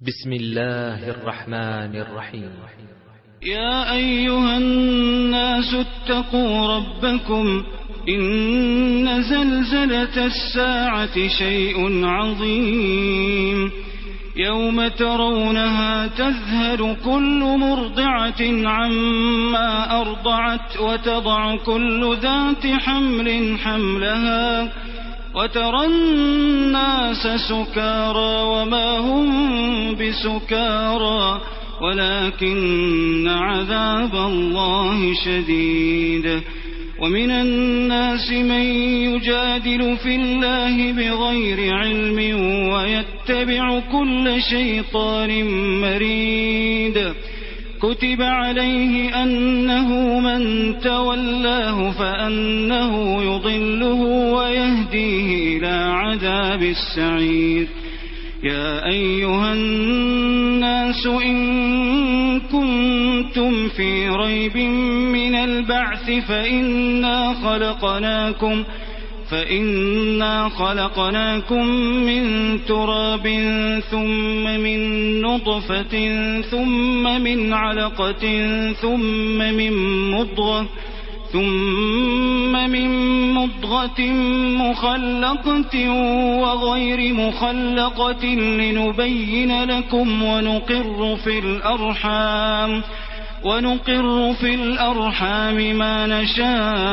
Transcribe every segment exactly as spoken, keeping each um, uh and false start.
بسم الله الرحمن الرحيم. يا أيها الناس اتقوا ربكم إن زلزلة الساعة شيء عظيم يوم ترونها تذهل كل مرضعة عما أرضعت وتضع كل ذات حمل حملها وترى الناس سكارى وما هم بسكارى ولكن عذاب الله شديد. ومن الناس من يجادل في الله بغير علم ويتبع كل شيطان مريد. كتب عليه أنه من تولاه فأنه يضله ويهديه إلى عذاب السعير. يا أيها الناس إن كنتم في ريب من البعث فإنا خلقناكم فإنا خلقناكم من تراب ثم من نطفة ثم من علقة ثم من مضغة ثم من مضغة مخلقة وغير مخلقة لنبين لكم ونقر في الأرحام ونقر في الأرحام ما نشاء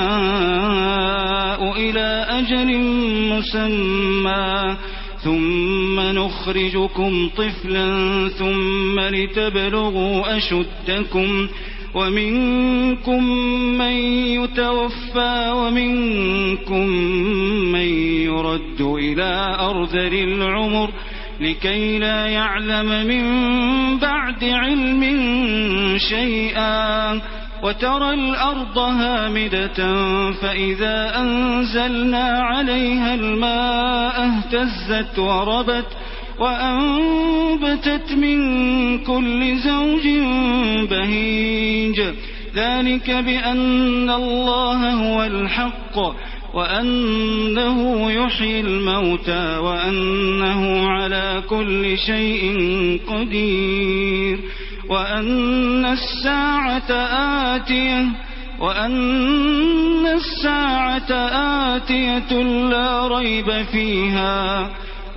إلى أجل مسمى ثم نخرجكم طفلا ثم لتبلغوا أشدكم ومنكم من يتوفى ومنكم من يرد إلى أرذل العمر لكي لا يعلم من بعد علم شيئا. وترى الأرض هامدة فإذا أنزلنا عليها الماء اهتزت وربت وأنبتت من كل زوج بهيج. ذلك بأن الله هو الحق وأنه يحيي الموتى وأنه على كل شيء قدير وأن الساعة آتية وأن الساعة آتية لا ريب فيها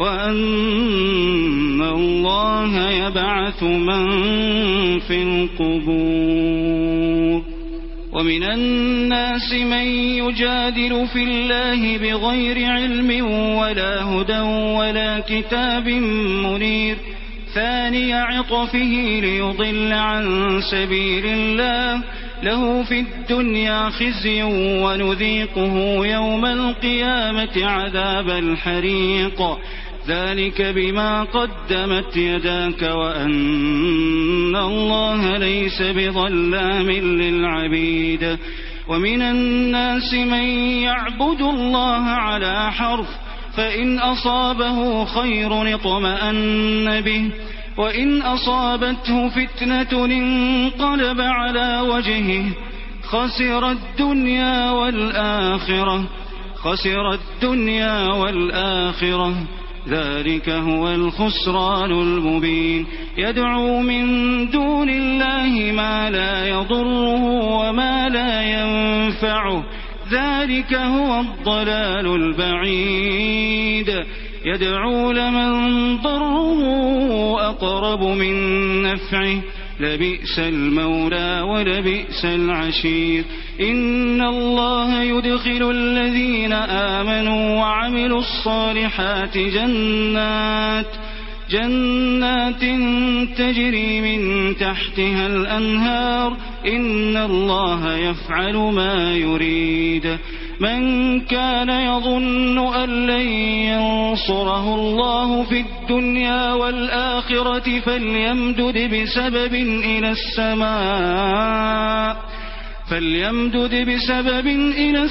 وأن الله يبعث من في القبور. ومن الناس من يجادل في الله بغير علم ولا هدى ولا كتاب منير ثاني عطفه ليضل عن سبيل الله له في الدنيا خزي ونذيقه يوم القيامة عذاب الحريق. ذلك بما قدمت يداك وأن الله ليس بظلام للعبيد. ومن الناس من يعبد الله على حرف فإن أصابه خير اطمأن به وإن أصابته فتنة انقلب على وجهه خسر الدنيا والآخرة خسر الدنيا والآخرة ذلك هو الخسران المبين. يدعو من دون الله ما لا يضره وما لا ينفعه ذلك هو الضلال البعيد. يدعو لمن ضره أقرب من نفعه لبئس المولى ولبئس العشير. إن الله يدخل الذين آمنوا وعملوا الصالحات جنات جنات تجري من تحتها الأنهار إن الله يفعل ما يريد. من كان يظن أن لن ينصره الله في الدنيا والآخرة فليمدد بسبب إلى السماء فليمدد بسبب إلى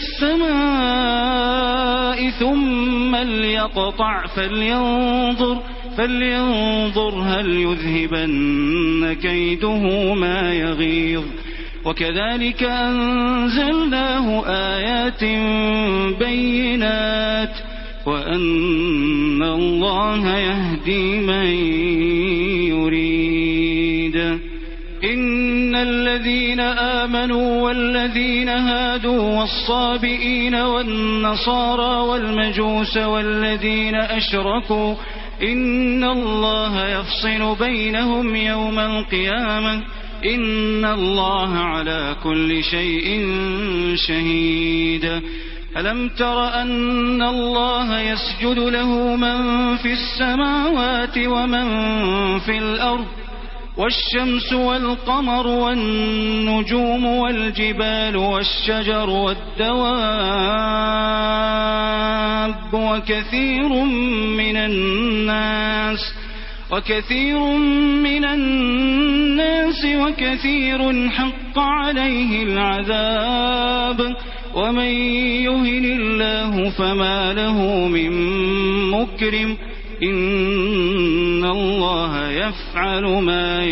السماء ثم ليقطع فلينظر فلينظر هل يذهبن كيده ما يغيظ. وكذلك أنزلناه آيات بينات وأن الله يهدي من الذين آمنوا والذين هادوا والصابئين والنصارى والمجوس والذين أشركوا إن الله يفصل بينهم يوم القيامة إن الله على كل شيء شهيد. ألم تر أن الله يسجد له من في السماوات ومن في الأرض والشمس والقمر والنجوم والجبال والشجر والدواب وكثير من الناس وكثير من الناس وكثير حق عليه العذاب ومن يهن الله فما له من مكرم إن الله يفعل ما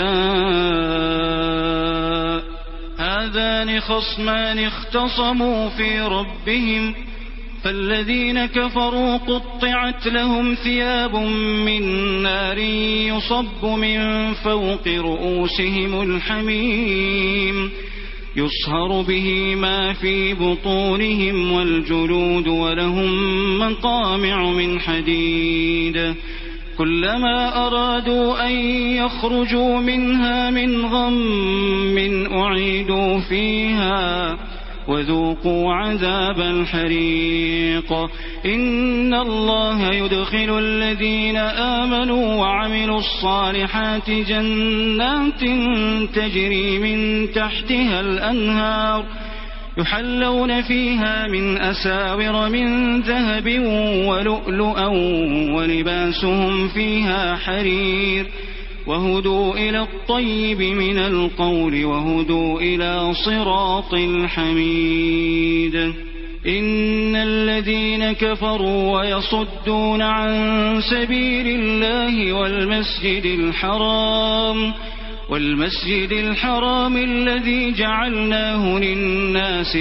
يشاء. هذان خصمان اختصموا في ربهم فالذين كفروا قطعت لهم ثياب من نار يصب من فوق رؤوسهم الحميم يصهر به ما في بطونهم والجلود ولهم مقامع من حديد كلما أرادوا أن يخرجوا منها من غم أعيدوا فيها وذوقوا عذاب الحريق. إن الله يدخل الذين آمنوا وعملوا الصالحات جنات تجري من تحتها الأنهار يحلون فيها من أساور من ذهب ولؤلؤا ولباسهم فيها حرير وهدوا إلى الطيب من القول وهدوا إلى صراط الحميد. إن الذين كفروا ويصدون عن سبيل الله والمسجد الحرام والمسجد الحرام الذي جعلناه للناس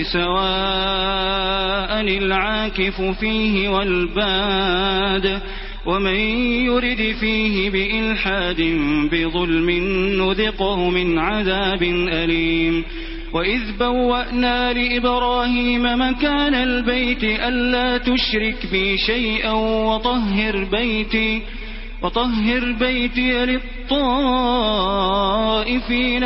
سواء العاكف فيه والباد ومن يرد فيه بإلحاد بظلم نذقه من عذاب أليم. وإذ بوأنا لإبراهيم مكان البيت ألا تشرك بي شيئا وطهر بيتي وطهر بيتي للطائفين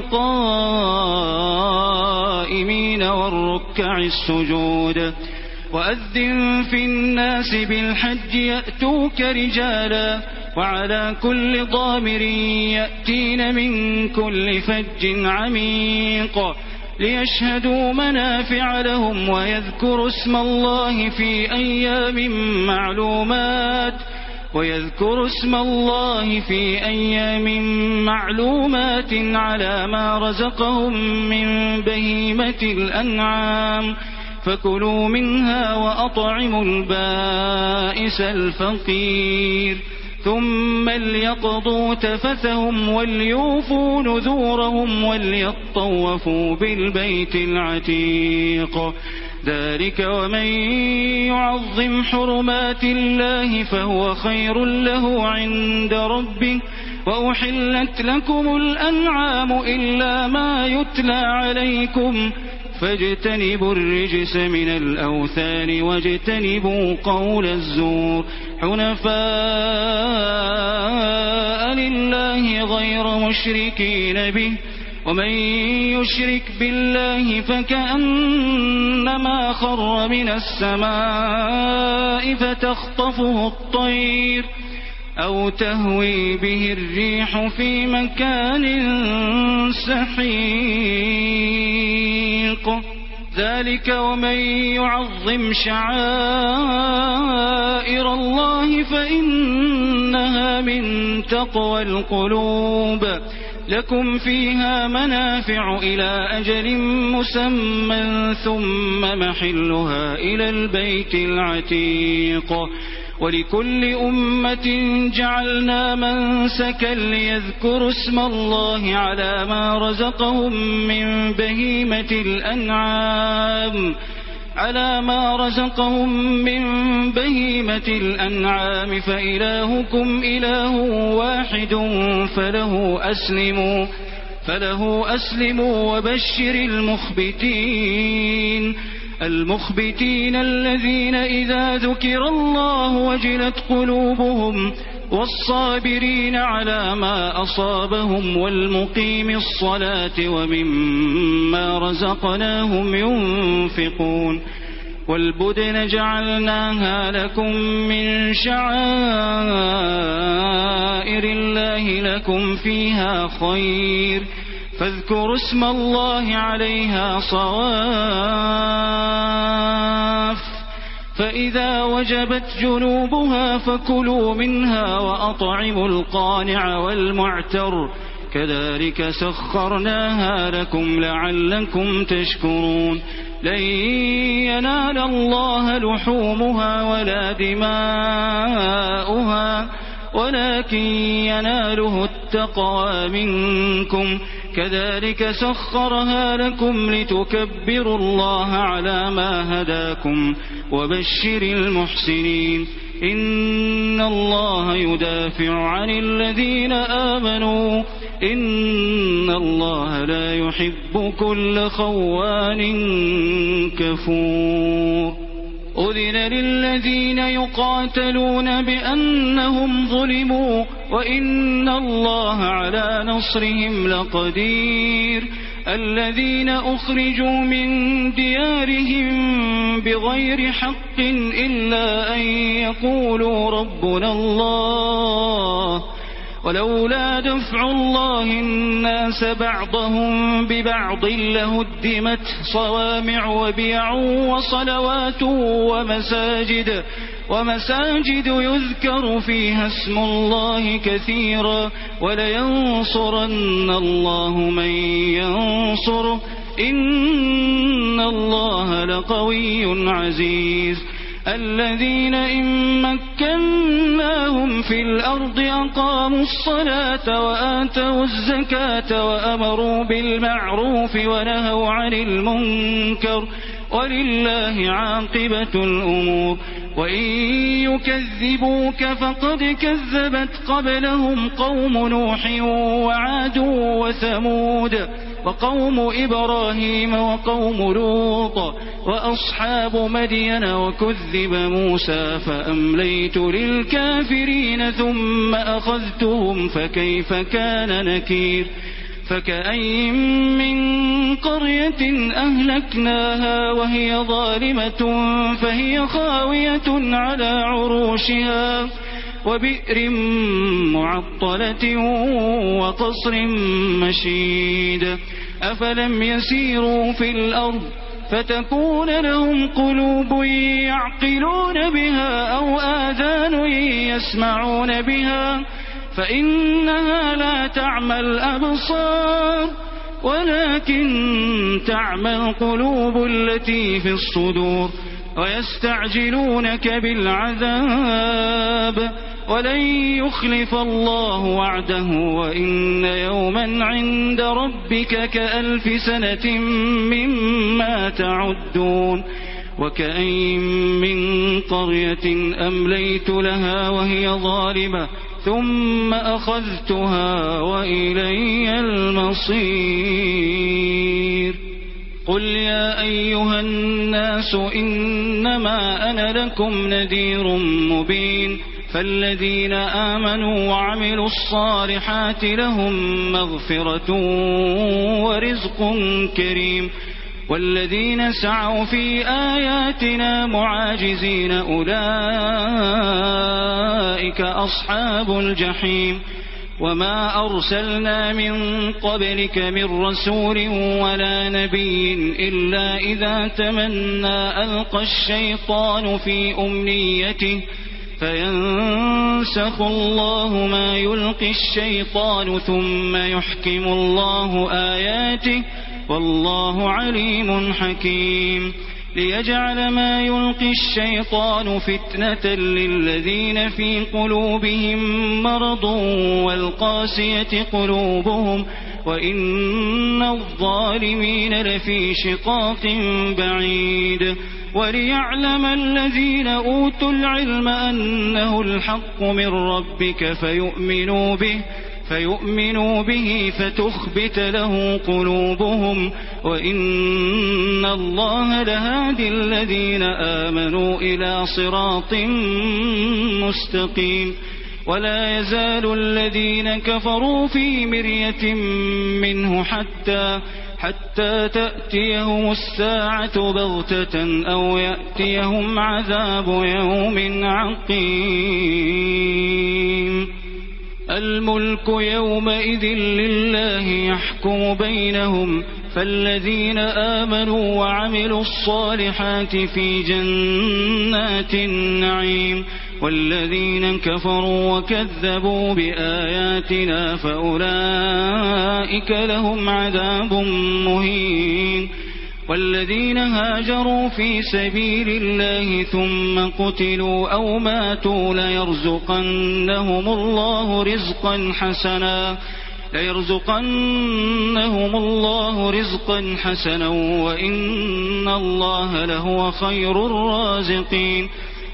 والقائمين والركع السجود وأذن في الناس بالحج يأتوك رجالا وعلى كل ضامر يأتين من كل فج عميق ليشهدوا منافع لهم ويذكروا اسم الله في أيام معلومات ويذكروا اسم الله في أيام معلومات على ما رزقهم من بهيمة الأنعام فكلوا منها وأطعموا البائس الفقير ثم ليقضوا تفثهم وليوفوا نذورهم وليطوفوا بالبيت العتيق ذلك ومن يعظم حرمات الله فهو خير له عند ربه وأحلت لكم الأنعام إلا ما يتلى عليكم فاجتنبوا الرجس من الأوثان واجتنبوا قول الزور حنفاء لله غير مشركين به ومن يشرك بالله فكأنما خر من السماء فتخطفه الطير أو تهوي به الريح في مكان سحيق ذلك ومن يعظم شعائر الله فإنها من تقوى القلوب لكم فيها منافع إلى أجل مسمى ثم محلها إلى البيت العتيق ولكل أمة جعلنا منسكا ليذكروا اسم الله على ما رزقهم من بهيمة الأنعام على ما رزقهم من بهيمة الأنعام فإلهكم إله واحد فله أسلموا فله أسلموا وبشر المخبتين المخبتين الذين إذا ذكر الله وجلت قلوبهم والصابرين على ما أصابهم والمقيم الصلاة ومما رزقناهم ينفقون والبدن جعلناها لكم من شعائر الله لكم فيها خير فاذكروا اسم الله عليها صواف فإذا وجبت جنوبها فكلوا منها وأطعموا القانع والمعتر كذلك سخرناها لكم لعلكم تشكرون لن ينال الله لحومها ولا دماؤها ولكن يناله التقوى منكم كذلك سخرها لكم لتكبروا الله على ما هداكم وبشر المحسنين إن الله يدافع عن الذين آمنوا إن الله لا يحب كل خوان كفور أذن للذين يقاتلون بأنهم ظلموا وإن الله على نصرهم لقدير الذين أخرجوا من ديارهم بغير حق إلا أن يقولوا ربنا الله ولولا دفع الله الناس بعضهم ببعض لهدمت صوامع وبيع وصلوات ومساجد ومساجد يذكر فيها اسم الله كثيرا ولينصرن الله من ينصره إن الله لقوي عزيز الذين إن مكناهم في الأرض أقاموا الصلاة وآتوا الزكاة وأمروا بالمعروف ونهوا عن المنكر ولله عاقبة الأمور وإن يكذبوك فقد كذبت قبلهم قوم نوح وعاد وثمود وقوم إبراهيم وقوم لوط وأصحاب مدين وكذب موسى فأمليت للكافرين ثم أخذتهم فكيف كان نكير فكأي من قرية أهلكناها وهي ظالمة فهي خاوية على عروشها وبئر معطلة وقصر مشيد أفلم يسيروا في الأرض فتكون لهم قلوب يعقلون بها أو آذان يسمعون بها فإنها لا تعمى الأبصار ولكن تعمى القلوب التي في الصدور ويستعجلونك بالعذاب ولن يخلف الله وعده وإن يوما عند ربك كألف سنة مما تعدون وكأين من قرية أمليت لها وهي ظالمة ثم أخذتها وإلي المصير قل يا أيها الناس إنما أنا لكم نذير مبين فالذين آمنوا وعملوا الصالحات لهم مغفرة ورزق كريم والذين سعوا في آياتنا معاجزين أولئك أصحاب الجحيم وما أرسلنا من قبلك من رسول ولا نبي إلا إذا تمنى ألقى الشيطان في أمنيته فينسخ الله ما يلقي الشيطان ثم يحكم الله آياته والله عليم حكيم ليجعل ما يلقي الشيطان فتنة للذين في قلوبهم مرض والقاسية قلوبهم وإن الظالمين لفي شقاق بعيد وليعلم الذين أوتوا العلم أنه الحق من ربك فيؤمنوا به فيؤمنوا به فتخبت له قلوبهم وإن الله لهادي الذين آمنوا إلى صراط مستقيم. ولا يزال الذين كفروا في مرية منه حتى حتى تأتيهم الساعة بغتة أو يأتيهم عذاب يوم عقيم. الملك يومئذ لله يحكم بينهم فالذين آمنوا وعملوا الصالحات في جنات النعيم والذين كفروا وكذبوا بآياتنا فأولئك لهم عذاب مهين. والذين هاجروا في سبيل الله ثم قتلوا أو ماتوا ليرزقنهم الله رزقا حسنا ليرزقنهم الله رزقا حسنا وإن الله لهو خير الرازقين.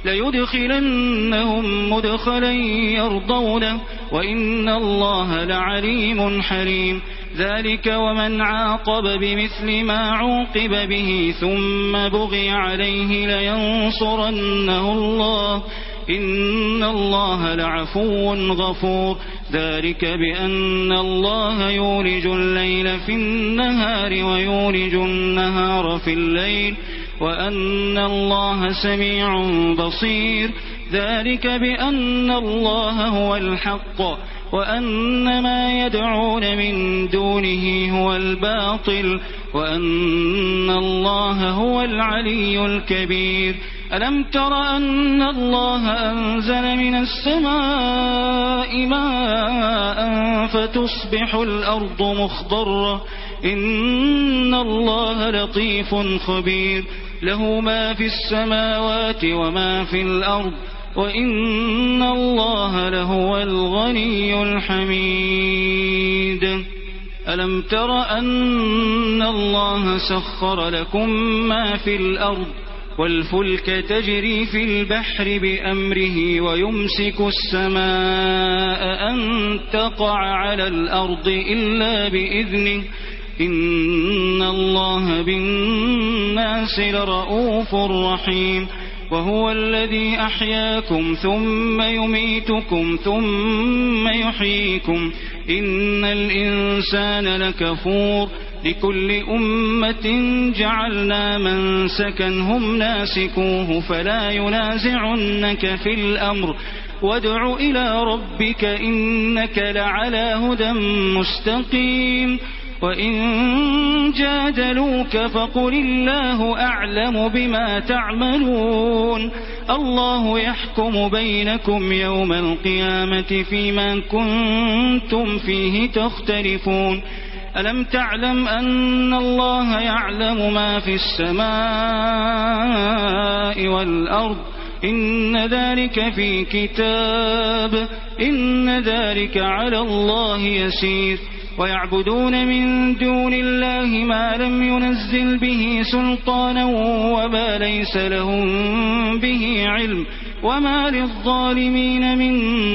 ليدخلنهم مدخلا يرضونه وإن الله لعليم حليم. ذلك ومن عاقب بمثل ما عوقب به ثم بغي عليه لينصرنه الله إن الله لعفو غفور. ذلك بأن الله يولج الليل في النهار ويولج النهار في الليل وأن الله سميع بصير. ذلك بأن الله هو الحق وأن ما يدعون من دونه هو الباطل وأن الله هو العلي الكبير. ألم تر أن الله أنزل من السماء ماء فتصبح الأرض مخضرة إن الله لطيف خبير. له ما في السماوات وما في الأرض وإن الله لهو الغني الحميد. ألم تر أن الله سخر لكم ما في الأرض والفلك تجري في البحر بأمره ويمسك السماء أن تقع على الأرض إلا بإذنه إن الله بالناس لرؤوف رحيم. وهو الذي أحياكم ثم يميتكم ثم يحييكم إن الإنسان لكفور. لكل أمة جعلنا منسكا هم ناسكوه فلا ينازعنك في الأمر وادع إلى ربك إنك لعلى هدى مستقيم. وإن جادلوك فقل الله أعلم بما تعملون الله يحكم بينكم يوم القيامة فيما كنتم فيه تختلفون. ألم تعلم أن الله يعلم ما في السماء والأرض إن ذلك في كتاب إن ذلك على الله يسير. ويعبدون من دون الله ما لم ينزل به سلطانا وما ليس لهم به علم وما للظالمين من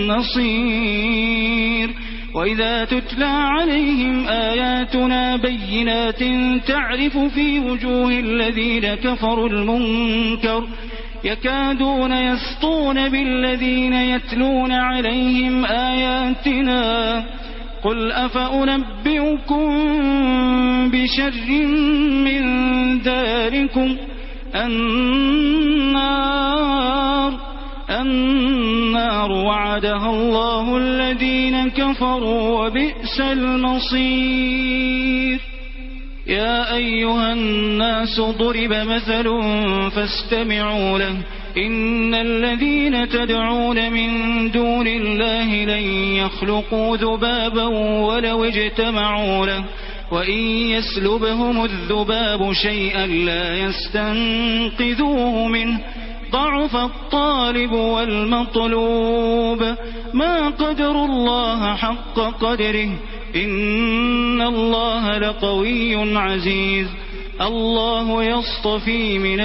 نصير. وإذا تتلى عليهم آياتنا بينات تعرف في وجوه الذين كفروا المنكر يكادون يسطون بالذين يتلون عليهم آياتنا قل أفأنبئكم بشر من ذلكم النار النار وعدها الله الذين كفروا وبئس المصير. يا أيها الناس ضرب مثل فاستمعوا له إن الذين تدعون من دون الله لن يخلقوا ذبابا ولو اجتمعوا له وإن يسلبهم الذباب شيئا لا يستنقذوه منه ضعف الطالب والمطلوب ما قدر الله حق قدره إن الله لقوي عزيز. الله يصطفي من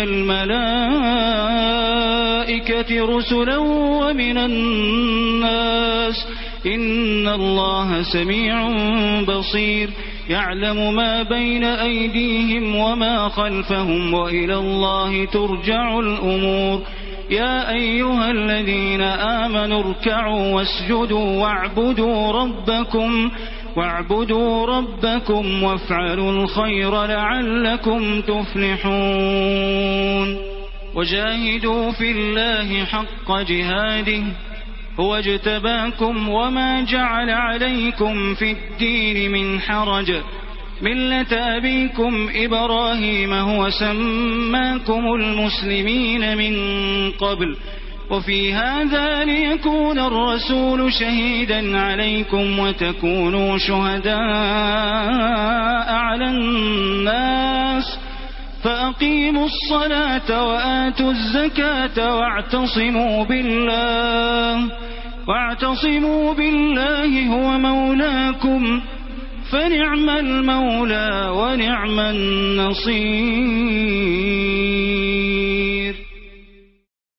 الملائكة رسلا ومن الناس إن الله سميع بصير يعلم ما بين أيديهم وما خلفهم وإلى الله ترجع الأمور يا أيها الذين آمنوا اركعوا واسجدوا واعبدوا ربكم واعبدوا ربكم وافعلوا الخير لعلكم تفلحون وجاهدوا في الله حق جهاده هو اجتباكم وما جعل عليكم في الدين من حرج ملة أبيكم إبراهيم هو سماكم المسلمين من قبل وفي هذا ليكون الرسول شهيدا عليكم وتكونوا شهداء على الناس فأقيموا الصلاة وآتوا الزكاة واعتصموا بالله واعتصموا بالله هو مولاكم فنعم المولى ونعم النصير.